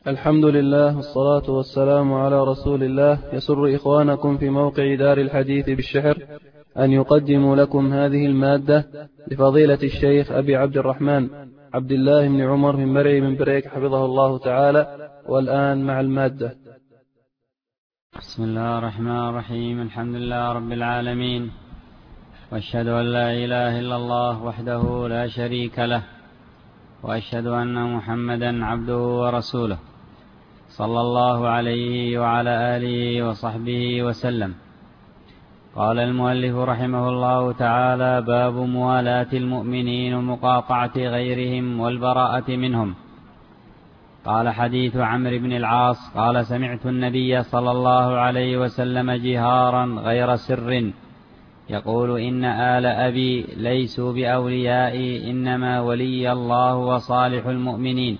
الحمد لله والصلاة والسلام على رسول الله. يسر إخوانكم في موقع دار الحديث بالشحر أن يقدموا لكم هذه المادة لفضيلة الشيخ أبي عبد الرحمن عبد الله بن عمر من مرعي من بريك حفظه الله تعالى. والآن مع المادة. بسم الله الرحمن الرحيم. الحمد لله رب العالمين، وأشهد أن لا إله إلا الله وحده لا شريك له، وأشهد أن محمدا عبده ورسوله صلى الله عليه وعلى آله وصحبه وسلم. قال المؤلف رحمه الله تعالى: باب موالاة المؤمنين ومقاطعة غيرهم والبراءة منهم. قال: حديث عمرو بن العاص قال: سمعت النبي صلى الله عليه وسلم جهارا غير سر يقول: إن آل أبي ليسوا بأوليائي، إنما ولي الله وصالح المؤمنين،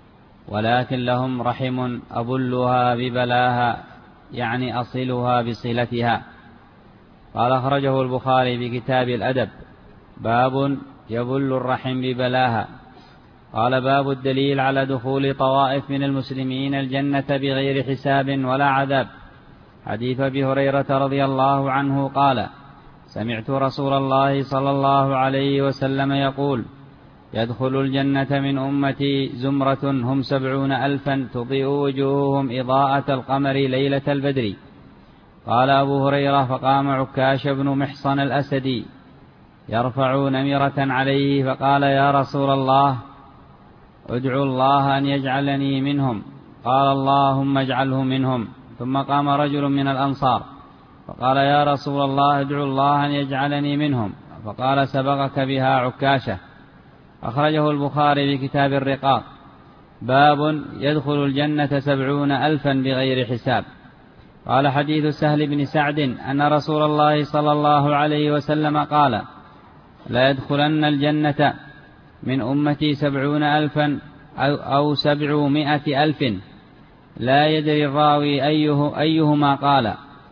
ولكن لهم رحم أبلها ببلاها، يعني أصلها بصلتها. قال: أخرجه البخاري بكتاب الأدب، باب يبل الرحم ببلاها. قال: باب الدليل على دخول طوائف من المسلمين الجنة بغير حساب ولا عذاب. حديث أبي هريرة رضي الله عنه قال: سمعت رسول الله صلى الله عليه وسلم يقول: يدخل الجنة من أمتي زمرة هم 70,000 تضيء وجوههم إضاءة القمر ليلة البدر. قال أبو هريرة: فقام عكاش بن محصن الأسدي يرفع نمرة عليه فقال: يا رسول الله، ادعو الله أن يجعلني منهم. قال: اللهم اجعله منهم. ثم قام رجل من الأنصار فقال: يا رسول الله، ادعو الله أن يجعلني منهم. فقال: سبقك بها عكاشة. أخرجه البخاري بكتاب الرقاق، باب يدخل الجنة 70,000 بغير حساب. قال: حديث سهل بن سعد أن رسول الله صلى الله عليه وسلم قال: لا يدخلن الجنة من أمتي 70,000 أو 700,000، لا يدري الراوي أيهما قال،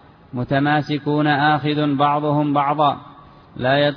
متماسكون آخذ بعضهم بعضا، لا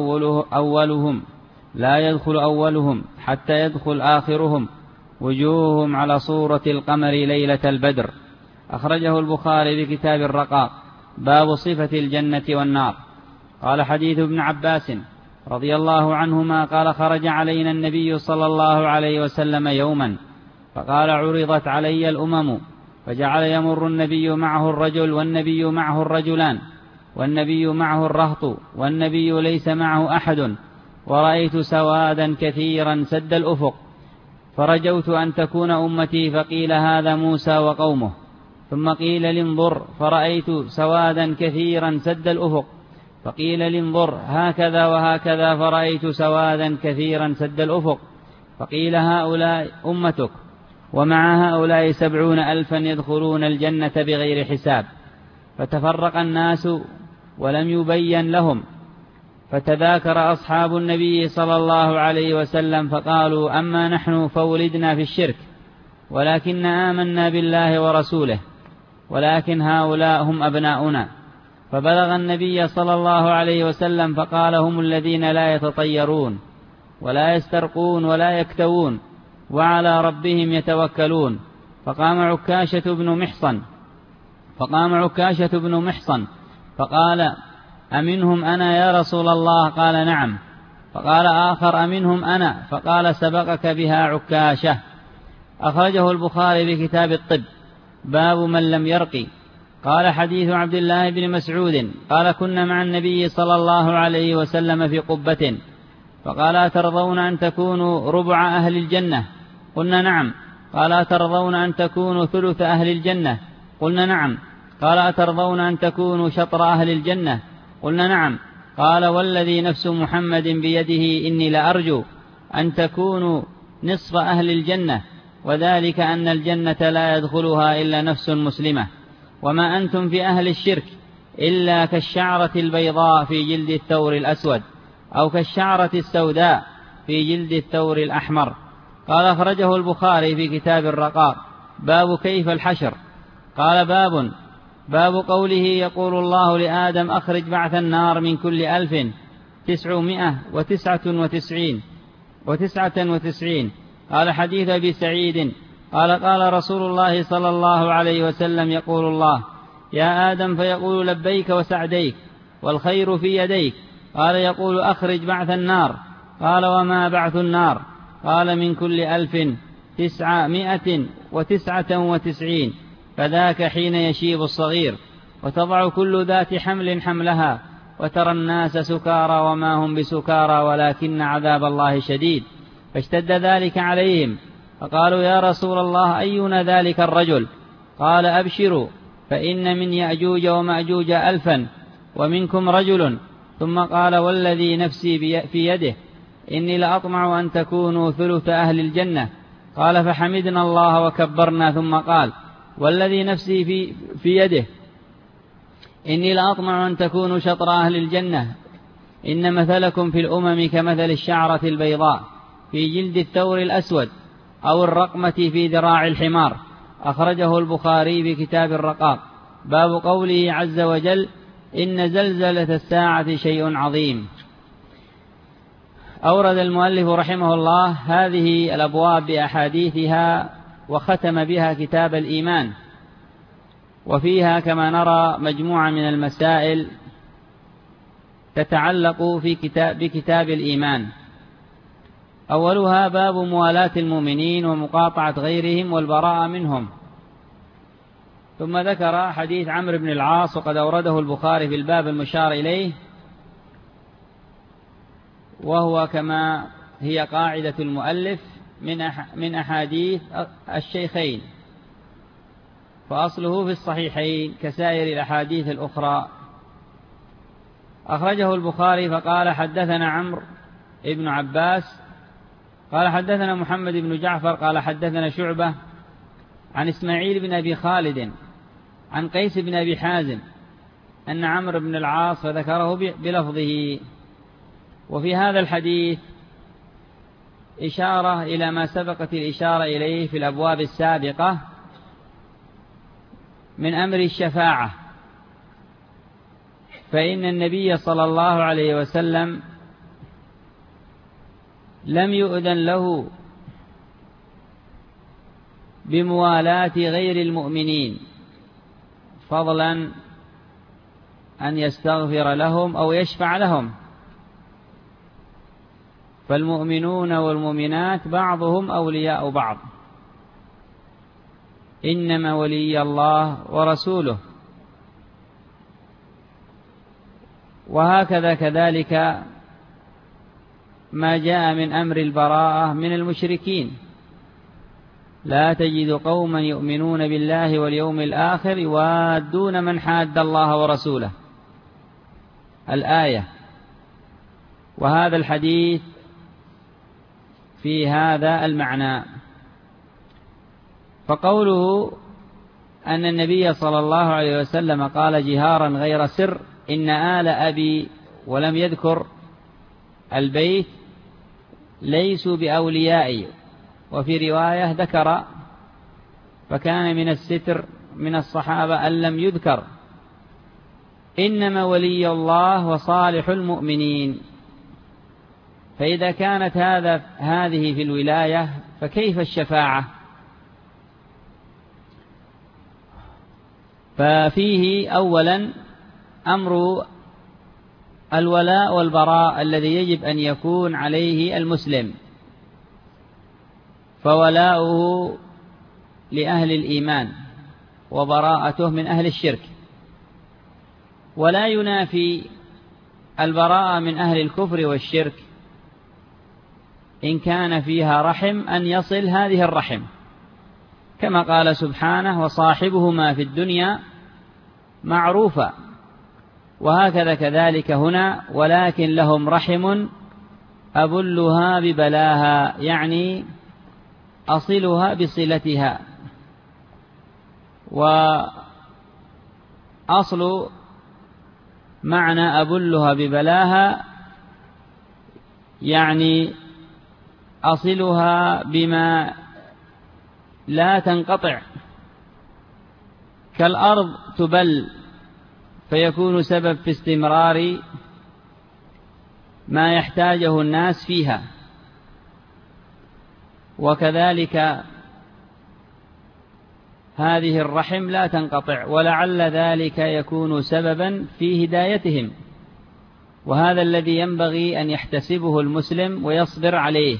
يدخل أولهم حتى يدخل آخرهم، وجوههم على صورة القمر ليلة البدر. أخرجه البخاري بكتاب الرقاق، باب صفة الجنة والنار. قال: حديث ابن عباس رضي الله عنهما قال: خرج علينا النبي صلى الله عليه وسلم يوما فقال: عرضت علي الأمم، فجعل يمر النبي معه الرجل، والنبي معه الرجلان، والنبي معه الرهط، والنبي ليس معه أحد، ورأيت سوادا كثيرا سد الأفق، فرجوت أن تكون أمتي، فقيل: هذا موسى وقومه. ثم قيل: لانظر، فرأيت سوادا كثيرا سد الأفق، فقيل: لانظر، هكذا وهكذا، فرأيت سوادا كثيرا سد الأفق، فقيل: هؤلاء أمتك، ومع هؤلاء 70,000 يدخلون الجنة بغير حساب. فتفرق الناس ولم يبين لهم، فتذاكر أصحاب النبي صلى الله عليه وسلم فقالوا: أما نحن فولدنا في الشرك، ولكن آمنا بالله ورسوله، ولكن هؤلاء هم أبناؤنا. فبلغ النبي صلى الله عليه وسلم فقال: هم الذين لا يتطيرون ولا يسترقون ولا يكتوون، وعلى ربهم يتوكلون. فقام عكاشة بن محصن فقال: أمنهم أنا يا رسول الله؟ قال: نعم. فقال آخر: أمنهم أنا؟ فقال: سبقك بها عكاشة. أخرجه البخاري بكتاب الطب، باب من لم يرقي. قال: حديث عبد الله بن مسعود قال: كنا مع النبي صلى الله عليه وسلم في قبة، فقال: أترضون أن تكونوا ربع أهل الجنة؟ قلنا: نعم. قال: أترضون أن تكونوا ثلث أهل الجنة؟ قلنا: نعم. قال: أترضون أن تكونوا شطر أهل الجنة؟ قلنا: نعم. قال: والذي نفس محمد بيده إني لأرجو أن تكونوا نصف أهل الجنة، وذلك أن الجنة لا يدخلها إلا نفس مسلمة، وما أنتم في أهل الشرك إلا كالشعرة البيضاء في جلد الثور الأسود، أو كالشعرة السوداء في جلد الثور الأحمر. قال: أخرجه البخاري في كتاب الرقاق، باب كيف الحشر. قال: باب قوله: يقول الله لآدم: أخرج بعث النار من كل 1999. قال: حديث أبي سعيد قال قال رسول الله صلى الله عليه وسلم يقول الله يا آدم فيقول لبيك وسعديك والخير في يديك. قال يقول أخرج بعث النار. قال وما بعث النار؟ قال من كل 1999 فذاك حين يشيب الصغير وتضع كل ذات حمل حملها وترى الناس سكارى وما هم بسكارى ولكن عذاب الله شديد. فاشتد ذلك عليهم فقالوا يا رسول الله أينا ذلك الرجل؟ قال أبشروا فإن من يأجوج ومأجوج 1000 ومنكم رجل. ثم قال والذي نفسي في يده إني لأطمع أن تكونوا ثلث أهل الجنة. قال فحمدنا الله وكبرنا. ثم قال والذي نفسي في يده إني لأطمع أن تكونوا شطر أهل الجنة. إن مثلكم في الأمم كمثل الشعرة البيضاء في جلد الثور الأسود أو الرقمة في ذراع الحمار. أخرجه البخاري بكتاب الرقاق. باب قوله عز وجل إن زلزلة الساعة شيء عظيم. أورد المؤلف رحمه الله هذه الأبواب بأحاديثها وختم بها كتاب الإيمان، وفيها كما نرى مجموعة من المسائل تتعلق بكتاب الإيمان. أولها باب موالاة المؤمنين ومقاطعة غيرهم والبراءة منهم. ثم ذكر حديث عمرو بن العاص وقد أورده البخاري في الباب المشار إليه، وهو كما هي قاعدة المؤلف من أحاديث الشيخين، فأصله في الصحيحين كسائر الأحاديث الأخرى. أخرجه البخاري فقال حدثنا عمرو بن عباس قال حدثنا محمد بن جعفر قال حدثنا شعبة عن إسماعيل بن أبي خالد عن قيس بن أبي حازم أن عمرو بن العاص فذكره بلفظه. وفي هذا الحديث إشارة إلى ما سبقت الإشارة إليه في الأبواب السابقة من أمر الشفاعة، فإن النبي صلى الله عليه وسلم لم يؤذن له بموالاة غير المؤمنين فضلا أن يستغفر لهم أو يشفع لهم، فالمؤمنون والمؤمنات بعضهم أولياء بعض، إنما ولي الله ورسوله. وهكذا كذلك ما جاء من أمر البراءة من المشركين، لا تجد قوما يؤمنون بالله واليوم الآخر يوادون من حاد الله ورسوله، الآية. وهذا الحديث في هذا المعنى. فقوله أن النبي صلى الله عليه وسلم قال جهارا غير سر إن آل أبي ولم يذكر البيت ليسوا بأوليائي، وفي رواية ذكر فكان من الستر من الصحابة أن لم يذكر إنما ولي الله وصالح المؤمنين. فإذا كانت هذه في الولاية فكيف الشفاعة؟ ففيه أولا أمر الولاء والبراء الذي يجب أن يكون عليه المسلم، فولاؤه لأهل الإيمان وبراءته من أهل الشرك، ولا ينافي البراءة من أهل الكفر والشرك إن كان فيها رحم أن يصل هذه الرحم، كما قال سبحانه وصاحبهما في الدنيا معروفا. وهكذا كذلك هنا ولكن لهم رحم أبلها ببلاها، يعني أصلها بصلتها. وأصل معنى أبلها ببلاها يعني أصلها بما لا تنقطع، كالأرض تبل فيكون سبب في استمرار ما يحتاجه الناس فيها. وكذلك هذه الرحم لا تنقطع، ولعل ذلك يكون سببا في هدايتهم، وهذا الذي ينبغي أن يحتسبه المسلم ويصبر عليه،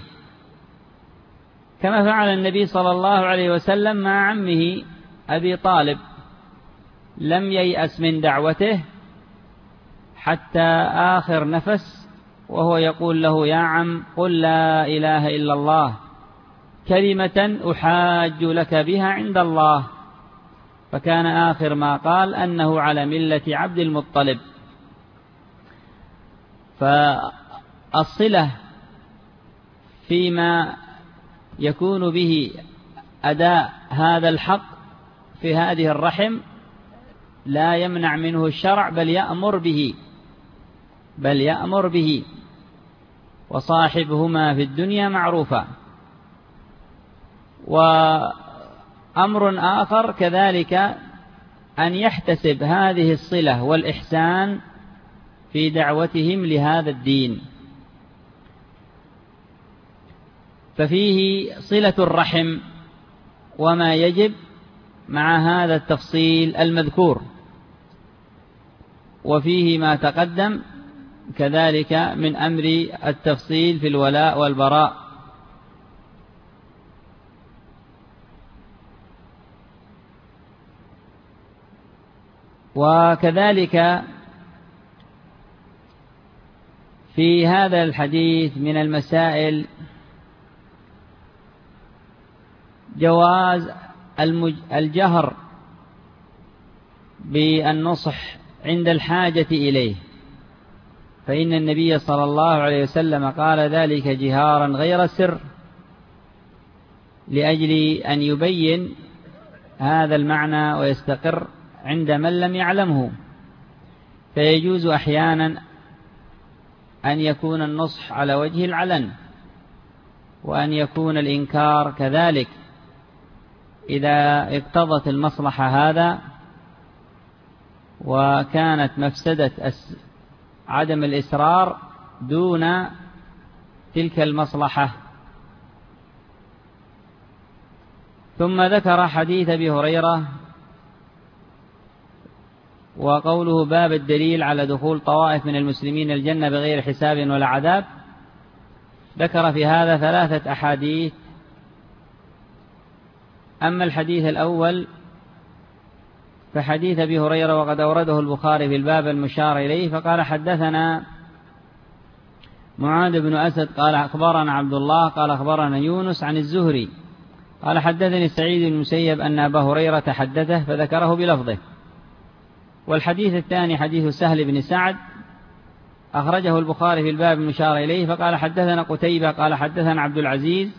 كما فعل النبي صلى الله عليه وسلم مع عمه أبي طالب، لم ييأس من دعوته حتى آخر نفس وهو يقول له: يا عم قل لا إله إلا الله كلمة أحاج لك بها عند الله. فكان آخر ما قال أنه على ملة عبد المطلب. فالصلة فيما يكون به أداء هذا الحق في هذه الرحم لا يمنع منه الشرع، بل يأمر به، وصاحبهما في الدنيا معروفا. وأمر آخر كذلك أن يحتسب هذه الصلة والإحسان في دعوتهم لهذا الدين. ففيه صلة الرحم وما يجب مع هذا التفصيل المذكور، وفيه ما تقدم كذلك من أمر التفصيل في الولاء والبراء. وكذلك في هذا الحديث من المسائل جواز الجهر بالنصح عند الحاجة إليه، فإن النبي صلى الله عليه وسلم قال ذلك جهارا غير سر، لأجل أن يبين هذا المعنى ويستقر عند من لم يعلمه. فيجوز أحيانا أن يكون النصح على وجه العلن، وأن يكون الإنكار كذلك إذا اقتضت المصلحة هذا، وكانت مفسدة عدم الإسرار دون تلك المصلحة. ثم ذكر حديث أبي هريرة وقوله: باب الدليل على دخول طوائف من المسلمين الجنة بغير حساب ولا عذاب. ذكر في هذا 3 أحاديث. أما الحديث الأول فحديث أبي هريرة، وقد أورده البخاري في الباب المشار إليه، فقال: حدثنا معاذ بن أسد قال أخبرنا عبد الله قال أخبرنا يونس عن الزهري قال حدثني سعيد بن المسيب أن أبا هريرة حدثه، فذكره بلفظه. والحديث الثاني حديث سهل بن سعد أخرجه البخاري في الباب المشار إليه، فقال: حدثنا قتيبة قال حدثنا عبد العزيز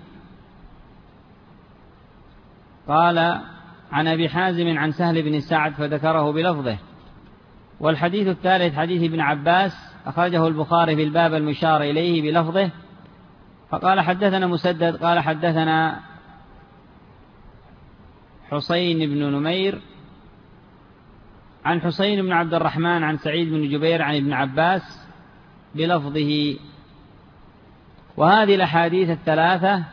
قال عن أبي حازم عن سهل بن سعد، فذكره بلفظه. والحديث الثالث حديث ابن عباس أخرجه البخاري في الباب المشار إليه بلفظه، فقال: حدثنا مسدد قال حدثنا حسين بن نمير عن حسين بن عبد الرحمن عن سعيد بن جبير عن ابن عباس بلفظه. وهذه الأحاديث الثلاثة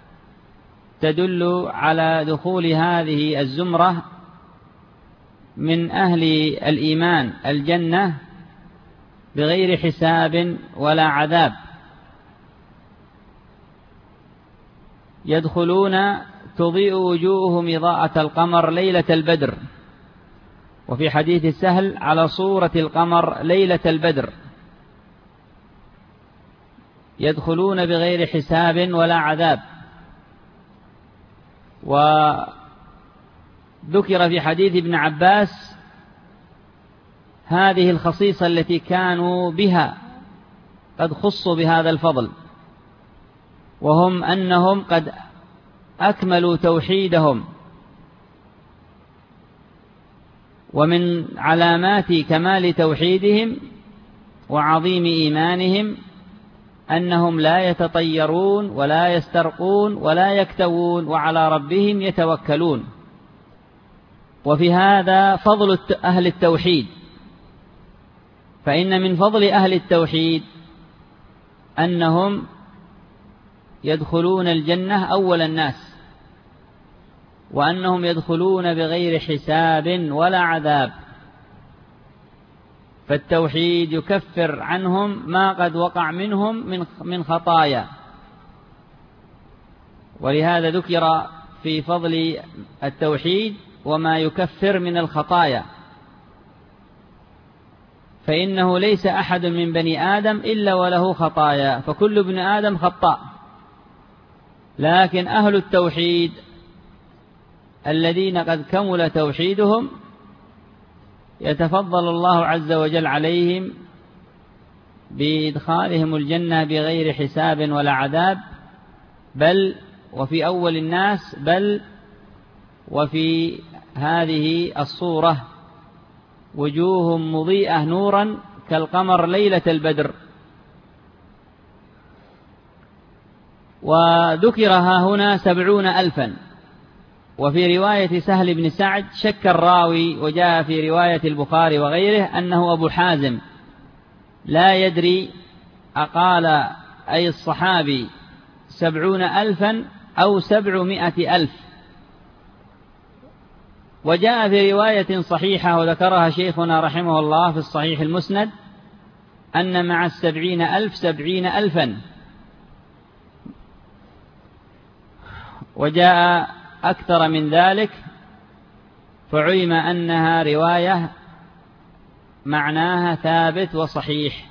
تدل على دخول هذه الزمرة من أهل الإيمان الجنة بغير حساب ولا عذاب، يدخلون تضيء وجوههم إضاءة القمر ليلة البدر، وفي حديث السهل على صورة القمر ليلة البدر، يدخلون بغير حساب ولا عذاب. وذكر في حديث ابن عباس هذه الخصيصة التي كانوا بها قد خصوا بهذا الفضل، وهم أنهم قد أكملوا توحيدهم. ومن علامات كمال توحيدهم وعظيم إيمانهم أنهم لا يتطيرون ولا يسترقون ولا يكتوون، وعلى ربهم يتوكلون. وفي هذا فضل أهل التوحيد، فإن من فضل أهل التوحيد أنهم يدخلون الجنة أول الناس، وأنهم يدخلون بغير حساب ولا عذاب. فالتوحيد يكفر عنهم ما قد وقع منهم من خطايا. ولهذا ذكر في فضل التوحيد وما يكفر من الخطايا، فإنه ليس أحد من بني آدم إلا وله خطايا، فكل ابن آدم خطاء. لكن أهل التوحيد الذين قد كمل توحيدهم يتفضل الله عز وجل عليهم بإدخالهم الجنة بغير حساب ولا عذاب، بل وفي أول الناس، بل وفي هذه الصورة وجوه مضيئة نورا كالقمر ليلة البدر. وذكرها هنا 70,000، وفي رواية سهل بن سعد شك الراوي، وجاء في رواية البخاري وغيره أنه أبو حازم لا يدري أقال أي الصحابي 70,000 أو 700,000. وجاء في رواية صحيحة وذكرها شيخنا رحمه الله في الصحيح المسند أن مع 70,000 70,000. وجاء أكثر من ذلك، فعلم أنها رواية معناها ثابت وصحيح.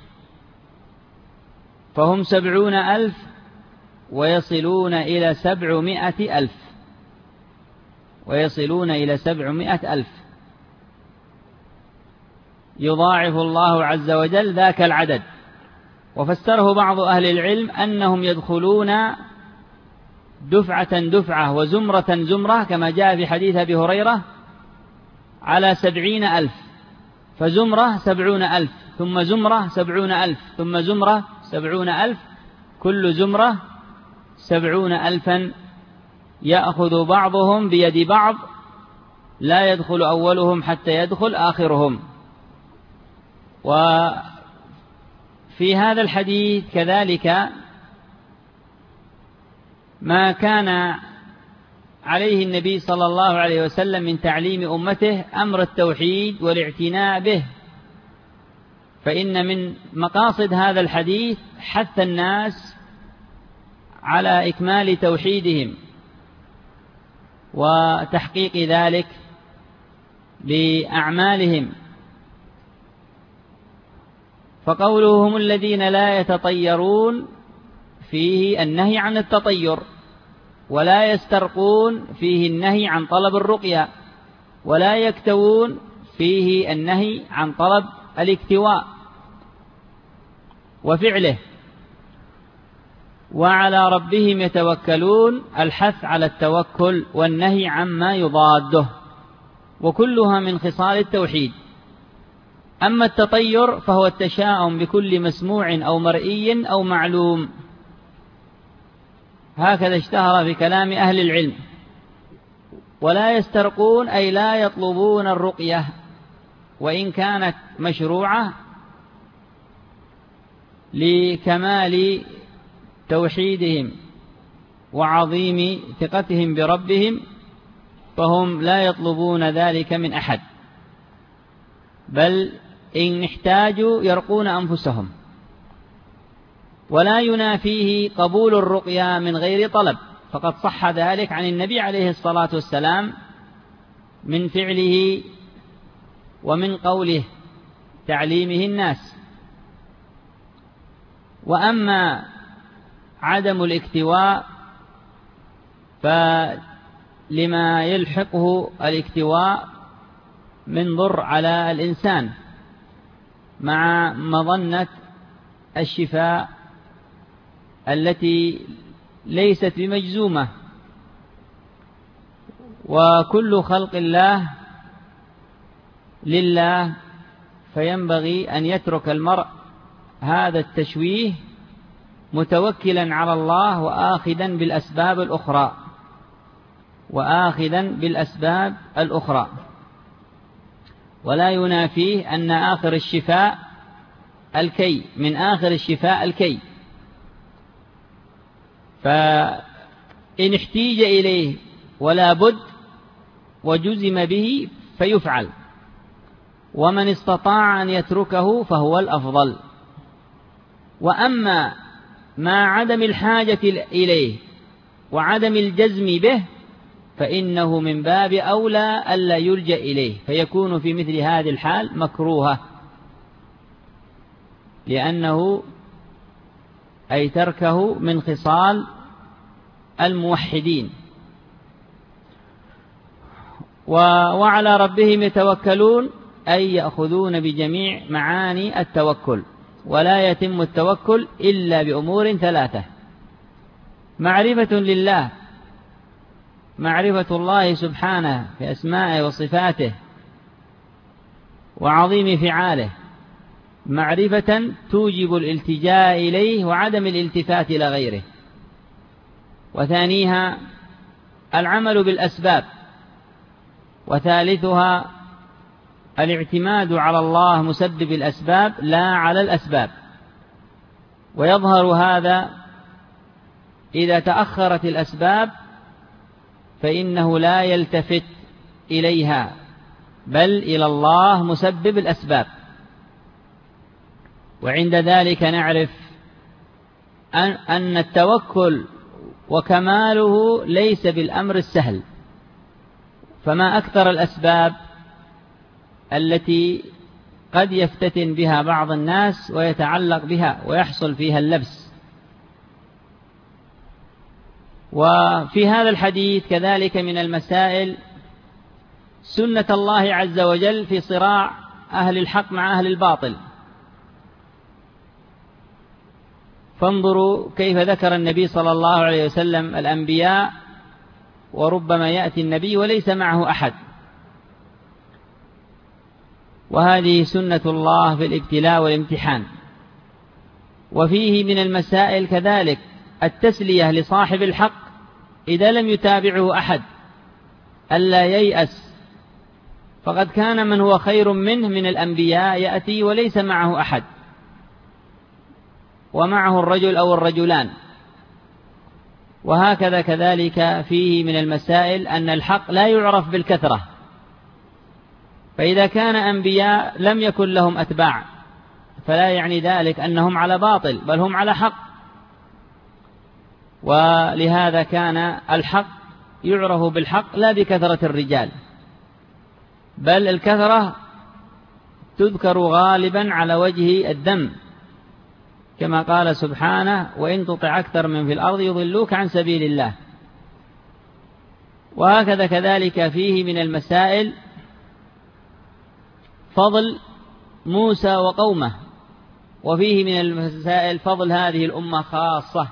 فهم 70,000 ويصلون إلى 700,000، ويصلون إلى 700,000. يضاعف الله عز وجل ذاك العدد. وفسره بعض أهل العلم أنهم يدخلون دفعة دفعة وزمرة زمرة، كما جاء في حديث أبي هريرة على 70,000، فزمرة 70,000 ثم زمرة 70,000 ثم زمرة 70,000، كل زمرة 70,000 يأخذ بعضهم بيد بعض، لا يدخل أولهم حتى يدخل آخرهم. وفي هذا الحديث كذلك ما كان عليه النبي صلى الله عليه وسلم من تعليم أمته أمر التوحيد والاعتناء به. فإن من مقاصد هذا الحديث حث الناس على إكمال توحيدهم وتحقيق ذلك بأعمالهم. فقوله هم الذين لا يتطيرون فيه النهي عن التطير، ولا يسترقون فيه النهي عن طلب الرقية، ولا يكتوون فيه النهي عن طلب الاكتواء وفعله، وعلى ربهم يتوكلون الحث على التوكل والنهي عما يضاده، وكلها من خصال التوحيد. أما التطير فهو التشاؤم بكل مسموع أو مرئي أو معلوم، هكذا اشتهر في كلام أهل العلم. ولا يسترقون أي لا يطلبون الرقية، وإن كانت مشروعة لكمال توحيدهم وعظيم ثقتهم بربهم، فهم لا يطلبون ذلك من أحد، بل إن احتاجوا يرقون أنفسهم. ولا ينافيه قبول الرقية من غير طلب، فقد صح ذلك عن النبي عليه الصلاة والسلام من فعله ومن قوله تعليمه الناس. وأما عدم الاكتواء فلما يلحقه الاكتواء من ضر على الإنسان مع مظنة الشفاء التي ليست بمجزومة. وكل خلق الله لله، فينبغي أن يترك المرء هذا التشويه متوكلا على الله وآخذا بالأسباب الأخرى، ولا ينافيه أن آخر الشفاء الكي، من آخر الشفاء الكي. فإن احتيج إليه ولا بد وجزم به فيفعل، ومن استطاع أن يتركه فهو الأفضل. وأما مع عدم الحاجة إليه وعدم الجزم به فإنه من باب أولى ألا يلجأ إليه، فيكون في مثل هذه الحال مكروهة، لأنه أي تركه من خصال الموحدين. وعلى ربهم يتوكلون أي يأخذون بجميع معاني التوكل، ولا يتم التوكل إلا بأمور ثلاثة: معرفة لله، معرفة الله سبحانه في أسمائه وصفاته وعظيم فعاله، معرفة توجب الالتجاء إليه وعدم الالتفات إلى غيره. وثانيها العمل بالأسباب، وثالثها الاعتماد على الله مسبب الأسباب لا على الأسباب. ويظهر هذا إذا تأخرت الأسباب فإنه لا يلتفت إليها بل إلى الله مسبب الأسباب. وعند ذلك نعرف أن التوكل وكماله ليس بالأمر السهل، فما أكثر الأسباب التي قد يفتتن بها بعض الناس ويتعلق بها ويحصل فيها اللبس. وفي هذا الحديث كذلك من المسائل سنة الله عز وجل في صراع أهل الحق مع أهل الباطل. فانظروا كيف ذكر النبي صلى الله عليه وسلم الأنبياء، وربما يأتي النبي وليس معه أحد، وهذه سنة الله في الابتلاء والامتحان. وفيه من المسائل كذلك التسلية لصاحب الحق إذا لم يتابعه أحد، ألا ييأس، فقد كان من هو خير منه من الأنبياء يأتي وليس معه أحد، ومعه الرجل أو الرجلان. وهكذا كذلك فيه من المسائل أن الحق لا يعرف بالكثرة، فإذا كان أنبياء لم يكن لهم أتباع فلا يعني ذلك أنهم على باطل، بل هم على حق. ولهذا كان الحق يعرف بالحق لا بكثرة الرجال، بل الكثرة تذكر غالبا على وجه الذم، كما قال سبحانه: وإن تطع أكثر من في الأرض يضلوك عن سبيل الله. وهكذا كذلك فيه من المسائل فضل موسى وقومه، وفيه من المسائل فضل هذه الأمة خاصة،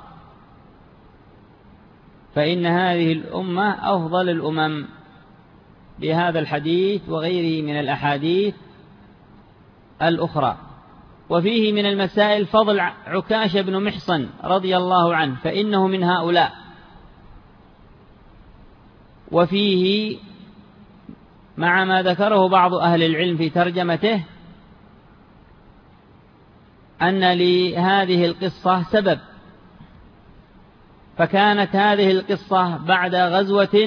فإن هذه الأمة أفضل الأمم بهذا الحديث وغيره من الأحاديث الأخرى. وفيه من المسائل فضل عكاشة بن محصن رضي الله عنه، فإنه من هؤلاء. وفيه مع ما ذكره بعض أهل العلم في ترجمته أن لهذه القصة سبب، فكانت هذه القصة بعد غزوة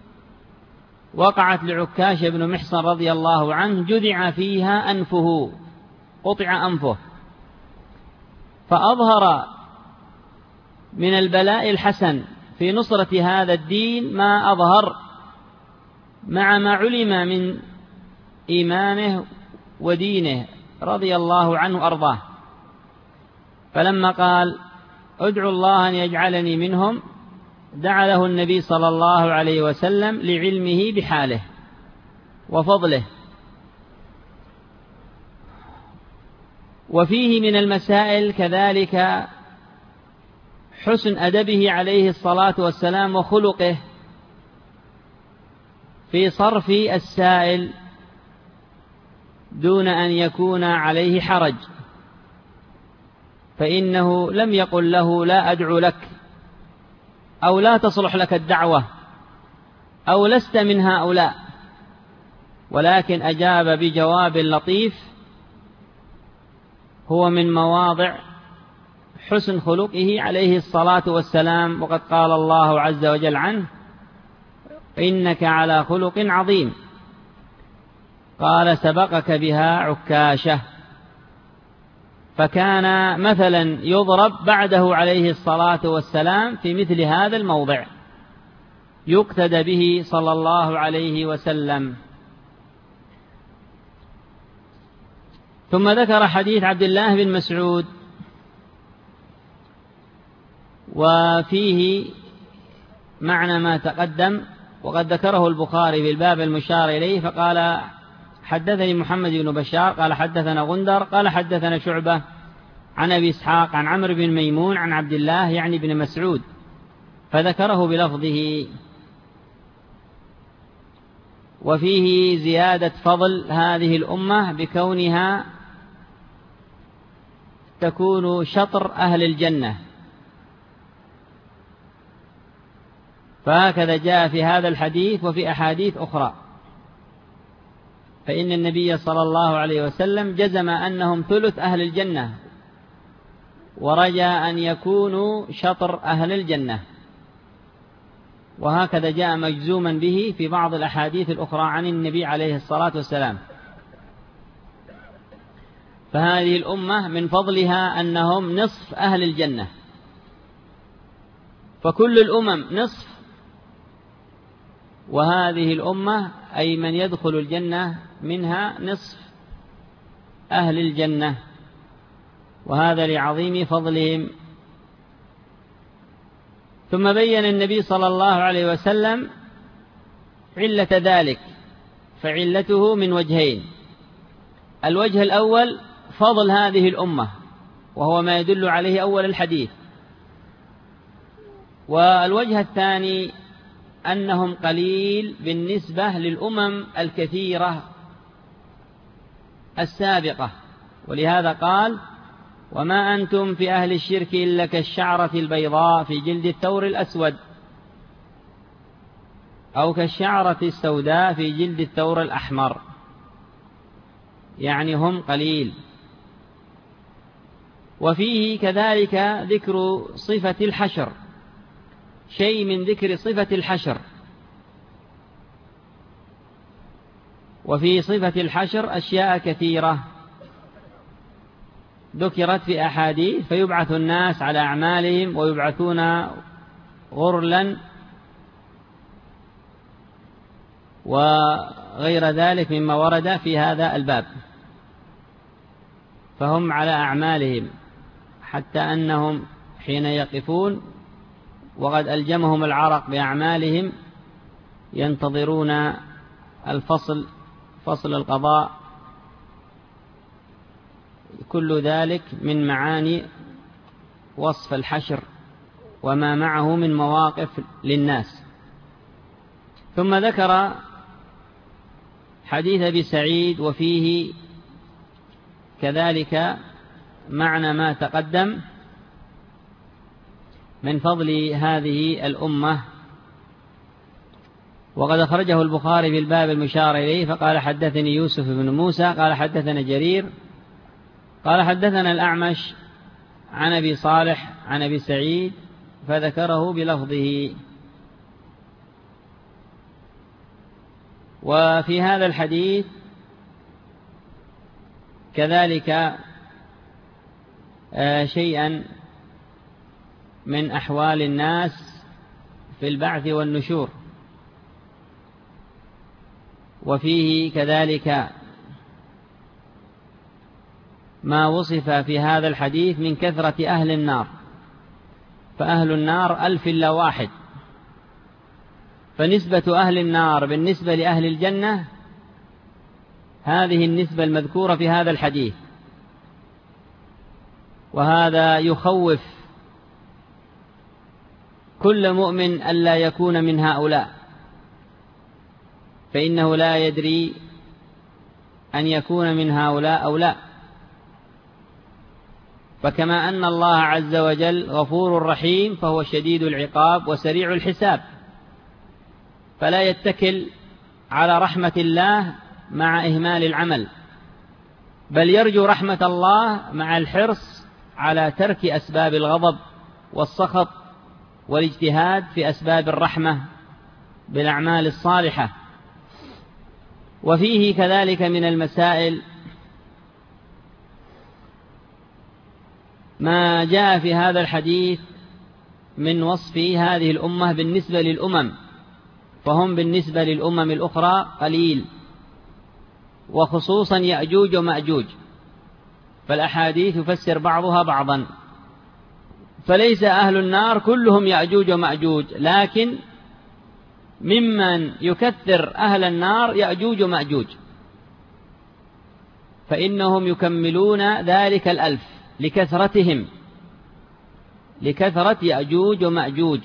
وقعت لعكاشة بن محصن رضي الله عنه، جذع فيها أنفه، قطع أنفه، فأظهر من البلاء الحسن في نصرة هذا الدين ما أظهر، مع ما علم من إيمانه ودينه رضي الله عنه أرضاه. فلما قال: ادعوا الله أن يجعلني منهم، دعا له النبي صلى الله عليه وسلم لعلمه بحاله وفضله. وفيه من المسائل كذلك حسن أدبه عليه الصلاة والسلام وخلقه في صرف السائل دون أن يكون عليه حرج، فإنه لم يقل له: لا أدعو لك، أو لا تصلح لك الدعوة، أو لست من هؤلاء، ولكن أجاب بجواب لطيف هو من مواضع حسن خلقه عليه الصلاة والسلام. وقد قال الله عز وجل عنه: إنك على خلق عظيم. قال: سبقك بها عكاشة. فكان مثلا يضرب بعده عليه الصلاة والسلام في مثل هذا الموضع، يقتدى به صلى الله عليه وسلم. ثم ذكر حديث عبد الله بن مسعود، وفيه معنى ما تقدم، وقد ذكره البخاري في الباب المشار إليه، فقال: حدثني محمد بن بشار قال حدثنا غندر قال حدثنا شعبة عن أبي إسحاق عن عمرو بن ميمون عن عبد الله يعني بن مسعود، فذكره بلفظه. وفيه زيادة فضل هذه الأمة بكونها تكون شطر أهل الجنة، فهكذا جاء في هذا الحديث وفي أحاديث أخرى. فإن النبي صلى الله عليه وسلم جزم أنهم ثلث أهل الجنة، ورجى أن يكونوا شطر أهل الجنة، وهكذا جاء مجزوما به في بعض الأحاديث الأخرى عن النبي عليه الصلاة والسلام. فهذه الأمة من فضلها أنهم نصف أهل الجنة، فكل الأمم نصف، وهذه الأمة أي من يدخل الجنة منها نصف أهل الجنة، وهذا لعظيم فضلهم. ثم بين النبي صلى الله عليه وسلم علة ذلك، فعلته من وجهين: الوجه الأول فضل هذه الأمة، وهو ما يدل عليه أول الحديث، والوجه الثاني أنهم قليل بالنسبة للأمم الكثيرة السابقة، ولهذا قال: وما أنتم في أهل الشرك إلا كالشعرة البيضاء في جلد الثور الأسود، أو كالشعرة السوداء في جلد الثور الأحمر، يعني هم قليل. وفيه كذلك ذكر صفة الحشر، شيء من ذكر صفة الحشر. وفي صفة الحشر أشياء كثيرة ذكرت في أحاديث، فيبعث الناس على أعمالهم ويبعثون غرلا وغير ذلك مما ورد في هذا الباب، فهم على أعمالهم، حتى أنهم حين يقفون وقد ألجمهم العرق بأعمالهم ينتظرون الفصل، فصل القضاء. كل ذلك من معاني وصف الحشر وما معه من مواقف للناس. ثم ذكر حديث أبي سعيد، وفيه كذلك معنى ما تقدم من فضل هذه الأمة. وقد أخرجه البخاري في الباب المشار إليه، فقال: حدثني يوسف بن موسى قال حدثنا جرير قال حدثنا الأعمش عن أبي صالح عن أبي سعيد، فذكره بلفظه. وفي هذا الحديث كذلك شيئا من أحوال الناس في البعث والنشور، وفيه كذلك ما وصف في هذا الحديث من كثرة أهل النار، فأهل النار 1000 إلا واحد، فنسبة أهل النار بالنسبة لأهل الجنة هذه النسبة المذكورة في هذا الحديث، وهذا يخوف كل مؤمن ألا يكون من هؤلاء، فإنه لا يدري أن يكون من هؤلاء أو لا. فكما أن الله عز وجل غفور رحيم، فهو شديد العقاب وسريع الحساب، فلا يتكل على رحمة الله مع إهمال العمل، بل يرجو رحمة الله مع الحرص على ترك أسباب الغضب والسخط والاجتهاد في أسباب الرحمة بالأعمال الصالحة. وفيه كذلك من المسائل ما جاء في هذا الحديث من وصف هذه الأمة بالنسبة للأمم، فهم بالنسبة للأمم الأخرى قليل، وخصوصا يأجوج ومأجوج، فالأحاديث يفسر بعضها بعضا، فليس أهل النار كلهم يأجوج ومأجوج، لكن ممن يكثر أهل النار يأجوج ومأجوج، فإنهم يكملون ذلك 1000 لكثرتهم، لكثرة يأجوج ومأجوج.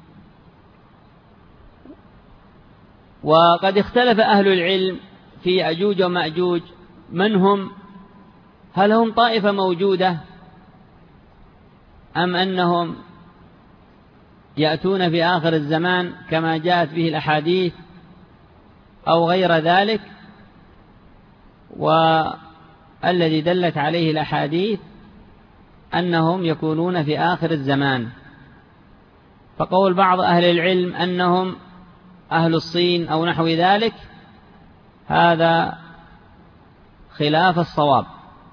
وقد اختلف أهل العلم في يأجوج ومأجوج من هم، هل هم طائفة موجودة أم أنهم يأتون في آخر الزمان كما جاءت به الأحاديث أو غير ذلك. والذي دلت عليه الأحاديث أنهم يكونون في آخر الزمان، فقول بعض أهل العلم أنهم أهل الصين أو نحو ذلك هذا خلاف الصواب،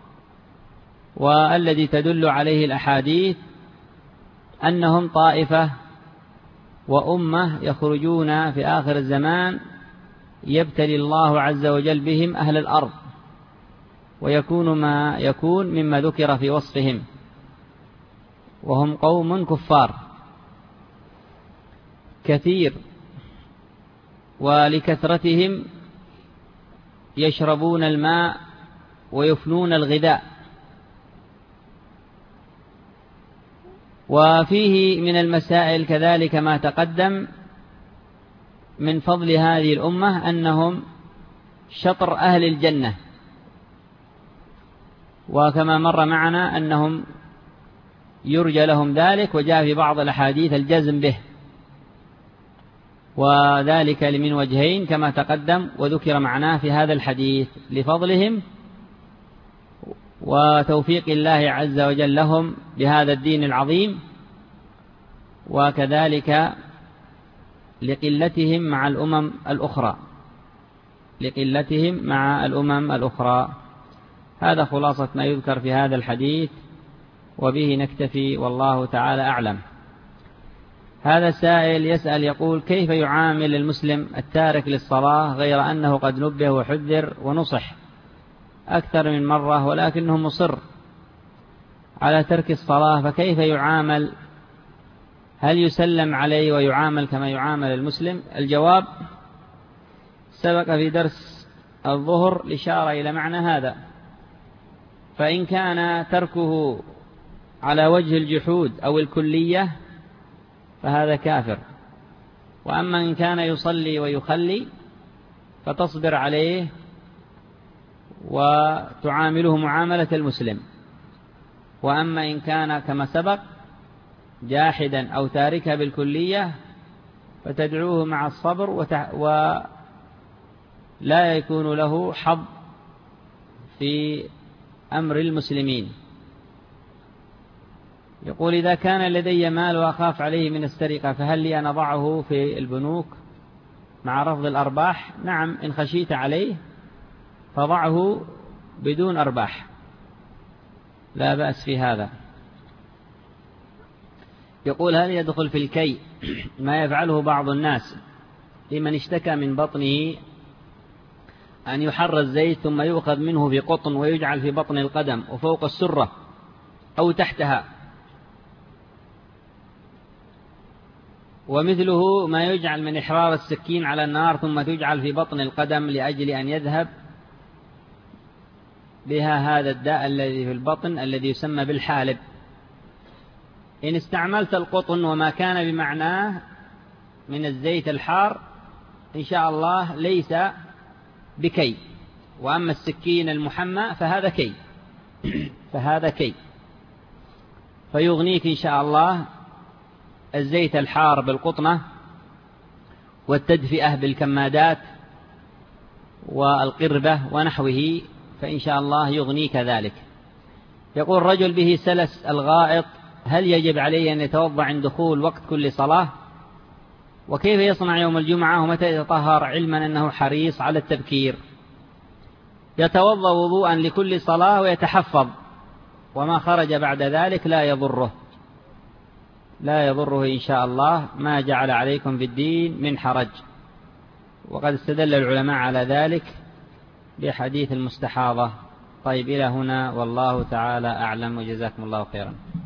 والذي تدل عليه الأحاديث أنهم طائفة وأمة يخرجون في آخر الزمان يبتلي الله عز وجل بهم أهل الأرض، ويكون ما يكون مما ذكر في وصفهم، وهم قوم كفار كثير، ولكثرتهم يشربون الماء ويفنون الغذاء. وفيه من المسائل كذلك ما تقدم من فضل هذه الأمة أنهم شطر أهل الجنة، وكما مر معنا أنهم يرجى لهم ذلك، وجاء في بعض الأحاديث الجزم به، وذلك لمن وجهين كما تقدم وذكر معناه في هذا الحديث، لفضلهم وتوفيق الله عز وجل لهم بهذا الدين العظيم، وكذلك لقلتهم مع الأمم الأخرى، لقلتهم مع الأمم الأخرى. هذا خلاصة ما يذكر في هذا الحديث، وبه نكتفي والله تعالى أعلم. هذا السائل يسأل يقول: كيف يعامل المسلم التارك للصلاة غير أنه قد نبه وحذر ونصح أكثر من مرة، ولكنه مصر على ترك الصلاة، فكيف يعامل؟ هل يسلم عليه ويعامل كما يعامل المسلم؟ الجواب: سبق في درس الظهر الإشارة إلى معنى هذا، فإن كان تركه على وجه الجحود أو الكلية فهذا كافر، وأما إن كان يصلي ويخلي فتصبر عليه وتعامله معاملة المسلم، وأما إن كان كما سبق جاحدا أو تاركا بالكلية فتدعوه مع الصبر ولا يكون له حظ في أمر المسلمين. يقول: إذا كان لدي مال وأخاف عليه من السرقة فهل لي أن أضعه في البنوك مع رفض الأرباح؟ نعم، إن خشيت عليه فضعه بدون أرباح، لا بأس في هذا. يقول: هل يدخل في الكي ما يفعله بعض الناس لمن اشتكى من بطنه أن يحر الزيت ثم يؤخذ منه بقطن ويجعل في بطن القدم وفوق السرة أو تحتها، ومثله ما يجعل من إحرار السكين على النار ثم تجعل في بطن القدم لأجل أن يذهب بها هذا الداء الذي في البطن الذي يسمى بالحالب؟ إن استعملت القطن وما كان بمعناه من الزيت الحار إن شاء الله ليس بكي، وأما السكين المحمى فهذا كي فهذا كي، فيغنيك إن شاء الله الزيت الحار بالقطنة والتدفئة بالكمادات والقربة ونحوه، فإن شاء الله يغنيك ذلك. يقول: رجل به سلس الغائط، هل يجب عليه أن يتوضأ عند دخول وقت كل صلاة؟ وكيف يصنع يوم الجمعة ومتى يتطهر علما أنه حريص على التبكير؟ يتوضأ وضوءا لكل صلاة ويتحفظ، وما خرج بعد ذلك لا يضره إن شاء الله، ما جعل عليكم بالدين من حرج. وقد استدل العلماء على ذلك بحديث المستحاضة. طيب، إلى هنا والله تعالى أعلم، وجزاكم الله خيرا.